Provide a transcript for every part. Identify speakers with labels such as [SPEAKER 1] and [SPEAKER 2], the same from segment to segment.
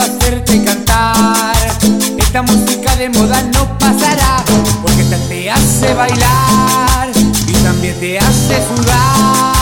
[SPEAKER 1] pa' hacerte cantar. Esta música de moda no pasará, porque esta te hace bailar y también te hace sudar.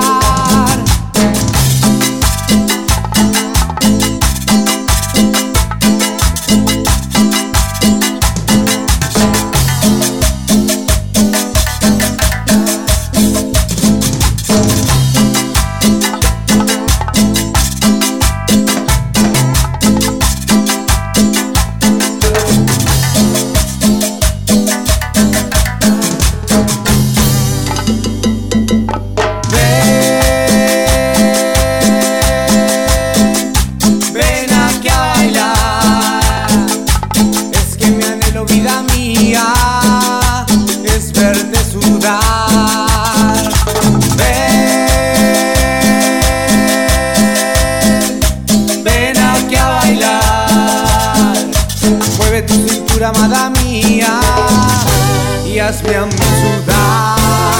[SPEAKER 1] Vida mía es verte sudar. Ven aquí a bailar. Mueve tu cintura, amada mía, y hazme a mí sudar.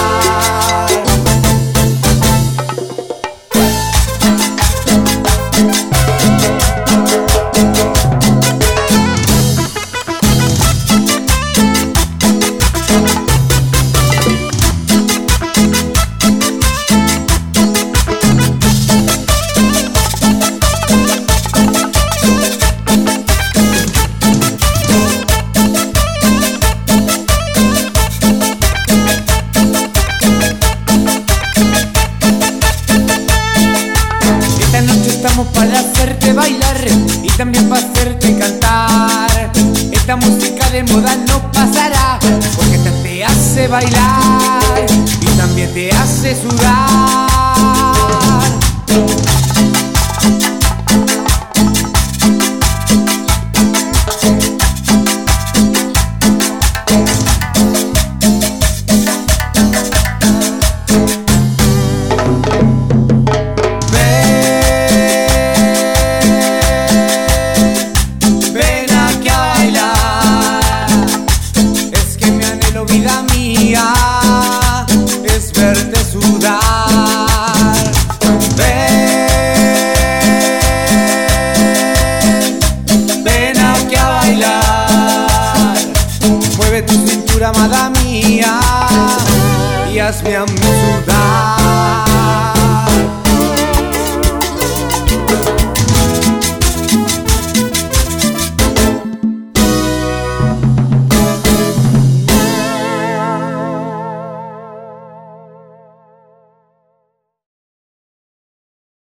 [SPEAKER 1] Estamos para hacerte bailar y también para hacerte cantar. Esta música de moda no pasará, porque esta te hace bailar y también te hace sudar. Vida mía es verte sudar. Ven aquí a bailar. Mueve tu cintura, amada mía, y hazme a mí sudar.